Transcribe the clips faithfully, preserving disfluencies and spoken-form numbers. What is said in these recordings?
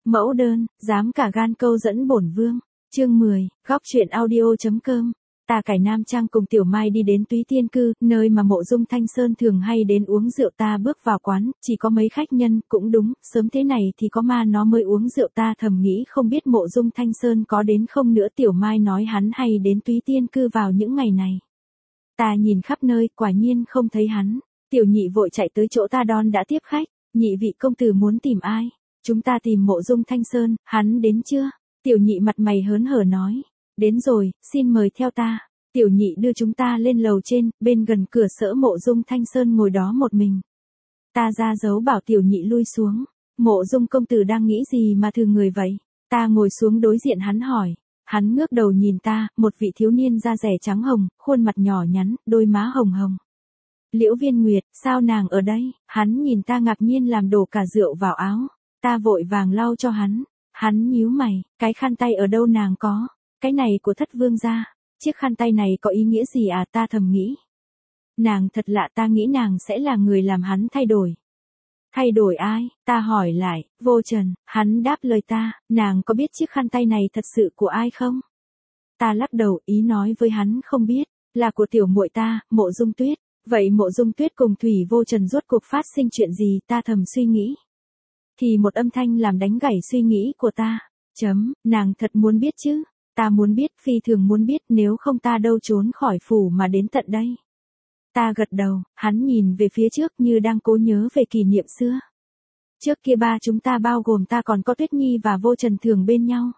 Mẫu đơn, dám cả gan câu dẫn bổn vương. Chương mười, góc truyện audio.com. Ta cải Nam Trang cùng Tiểu Mai đi đến Túy Tiên Cư, nơi mà Mộ Dung Thanh Sơn thường hay đến uống rượu. Ta bước vào quán, chỉ có mấy khách nhân, cũng đúng, sớm thế này thì có ma nó mới uống rượu. Ta thầm nghĩ không biết Mộ Dung Thanh Sơn có đến không nữa. Tiểu Mai nói hắn hay đến Túy Tiên Cư vào những ngày này. Ta nhìn khắp nơi, quả nhiên không thấy hắn. Tiểu Nhị vội chạy tới chỗ ta đón đã tiếp khách. Nhị vị công tử muốn tìm ai? Chúng ta tìm Mộ Dung Thanh Sơn, hắn đến chưa? Tiểu Nhị mặt mày hớn hở nói. Đến rồi, xin mời theo ta. Tiểu Nhị đưa chúng ta lên lầu trên, bên gần cửa sỡ Mộ Dung Thanh Sơn ngồi đó một mình. Ta ra dấu bảo Tiểu Nhị lui xuống. Mộ Dung công tử đang nghĩ gì mà thừa người vậy? Ta ngồi xuống đối diện hắn hỏi. Hắn ngước đầu nhìn ta, một vị thiếu niên da rẻ trắng hồng, khuôn mặt nhỏ nhắn, đôi má hồng hồng. Liễu Viên Nguyệt, sao nàng ở đây? Hắn nhìn ta ngạc nhiên làm đổ cả rượu vào áo. Ta vội vàng lau cho hắn. Hắn nhíu mày, cái khăn tay ở đâu nàng có? Cái này của Thất Vương gia. Chiếc khăn tay này có ý nghĩa gì à? Ta thầm nghĩ. Nàng thật lạ, ta nghĩ nàng sẽ là người làm hắn thay đổi. Thay đổi ai? Ta hỏi lại. Vô Trần. Hắn đáp lời ta. Nàng có biết chiếc khăn tay này thật sự của ai không? Ta lắc đầu, ý nói với hắn không biết. Là của tiểu muội ta, Mộ Dung Tuyết. Vậy Mộ Dung Tuyết cùng Thủy Vô Trần rốt cuộc phát sinh chuyện gì? Ta thầm suy nghĩ. Thì một âm thanh làm đánh gãy suy nghĩ của ta. Chấm, nàng thật muốn biết chứ? Ta muốn biết, phi thường muốn biết, nếu không ta đâu trốn khỏi phủ mà đến tận đây. Ta gật đầu, hắn nhìn về phía trước như đang cố nhớ về kỷ niệm xưa. Trước kia ba chúng ta bao gồm ta còn có Tuyết Nhi và Vô Trần thường bên nhau.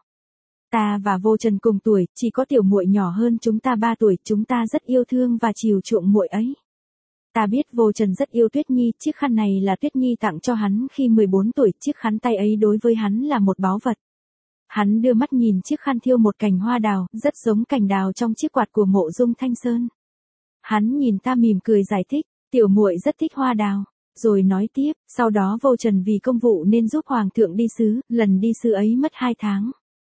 Ta và Vô Trần cùng tuổi, chỉ có tiểu muội nhỏ hơn chúng ta ba tuổi, chúng ta rất yêu thương và chiều chuộng muội ấy. Ta biết Vô Trần rất yêu Tuyết Nhi, chiếc khăn này là Tuyết Nhi tặng cho hắn khi mười bốn tuổi, chiếc khăn tay ấy đối với hắn là một báu vật. Hắn đưa mắt nhìn chiếc khăn thiêu một cành hoa đào, rất giống cành đào trong chiếc quạt của Mộ Dung Thanh Sơn. Hắn nhìn ta mỉm cười giải thích, tiểu muội rất thích hoa đào. Rồi nói tiếp, sau đó Vô Trần vì công vụ nên giúp Hoàng thượng đi sứ, lần đi sứ ấy mất hai tháng.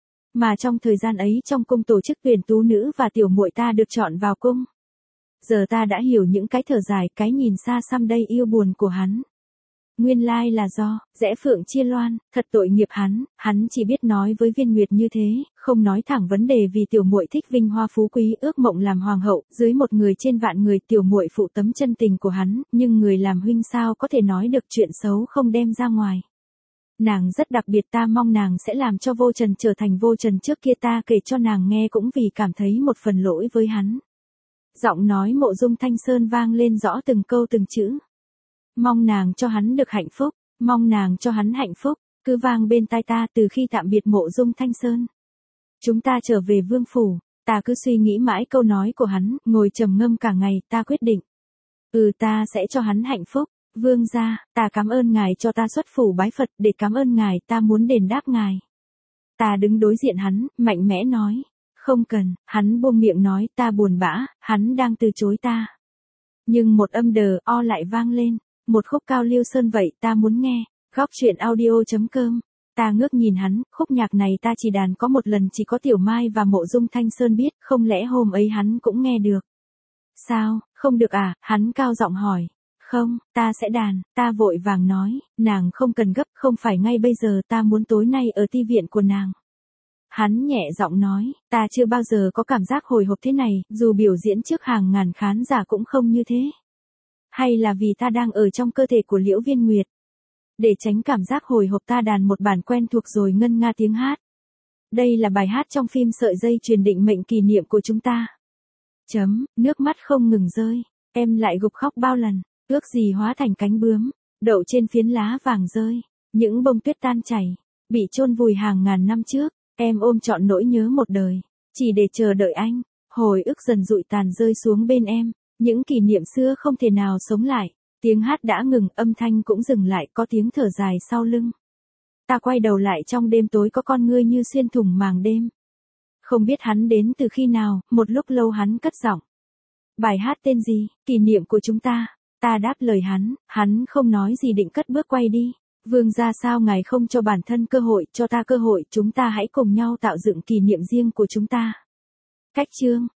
Mà trong thời gian ấy trong cung tổ chức tuyển tú nữ và tiểu muội ta được chọn vào cung. Giờ ta đã hiểu những cái thở dài, cái nhìn xa xăm đây yêu buồn của hắn. Nguyên lai là do, rẽ phượng chia loan, thật tội nghiệp hắn, hắn chỉ biết nói với Viên Nguyệt như thế, không nói thẳng vấn đề vì tiểu muội thích vinh hoa phú quý, ước mộng làm hoàng hậu, dưới một người trên vạn người, tiểu muội phụ tấm chân tình của hắn, nhưng người làm huynh sao có thể nói được chuyện xấu không đem ra ngoài. Nàng rất đặc biệt, ta mong nàng sẽ làm cho Vô Trần trở thành Vô Trần trước kia. Ta kể cho nàng nghe cũng vì cảm thấy một phần lỗi với hắn. Giọng nói Mộ Dung Thanh Sơn vang lên rõ từng câu từng chữ. Mong nàng cho hắn được hạnh phúc, mong nàng cho hắn hạnh phúc, cứ vang bên tai ta từ khi tạm biệt Mộ Dung Thanh Sơn. Chúng ta trở về vương phủ, ta cứ suy nghĩ mãi câu nói của hắn, ngồi trầm ngâm cả ngày, ta quyết định. Ừ, ta sẽ cho hắn hạnh phúc, vương gia, ta cảm ơn ngài cho ta xuất phủ bái Phật, để cảm ơn ngài, ta muốn đền đáp ngài. Ta đứng đối diện hắn, mạnh mẽ nói. Không cần, hắn buông miệng nói, ta buồn bã, hắn đang từ chối ta. Nhưng một âm đờ o lại vang lên, một khúc cao Liêu Sơn vậy, ta muốn nghe. Góc truyện audio.com. Ta ngước nhìn hắn, khúc nhạc này ta chỉ đàn có một lần, chỉ có Tiểu Mai và Mộ Dung Thanh Sơn biết, không lẽ hôm ấy hắn cũng nghe được? Sao, không được à? Hắn cao giọng hỏi. Không, ta sẽ đàn, ta vội vàng nói, nàng không cần gấp, không phải ngay bây giờ, ta muốn tối nay ở ti viện của nàng. Hắn nhẹ giọng nói, ta chưa bao giờ có cảm giác hồi hộp thế này, dù biểu diễn trước hàng ngàn khán giả cũng không như thế. Hay là vì ta đang ở trong cơ thể của Liễu Viên Nguyệt? Để tránh cảm giác hồi hộp ta đàn một bản quen thuộc rồi ngân nga tiếng hát. Đây là bài hát trong phim Sợi Dây Truyền Định Mệnh Kỷ Niệm của chúng ta. Chấm, nước mắt không ngừng rơi, em lại gục khóc bao lần, ước gì hóa thành cánh bướm, đậu trên phiến lá vàng rơi, những bông tuyết tan chảy, bị chôn vùi hàng ngàn năm trước. Em ôm trọn nỗi nhớ một đời, chỉ để chờ đợi anh, hồi ức dần dụi tàn rơi xuống bên em, những kỷ niệm xưa không thể nào sống lại, tiếng hát đã ngừng, âm thanh cũng dừng lại, có tiếng thở dài sau lưng. Ta quay đầu lại, trong đêm tối có con ngươi như xuyên thủng màng đêm. Không biết hắn đến từ khi nào, một lúc lâu hắn cất giọng. Bài hát tên gì? Kỷ niệm của chúng ta. Ta đáp lời hắn, hắn không nói gì định cất bước quay đi. Vương gia, sao ngài không cho bản thân cơ hội, cho ta cơ hội, chúng ta hãy cùng nhau tạo dựng kỷ niệm riêng của chúng ta. Cách chương,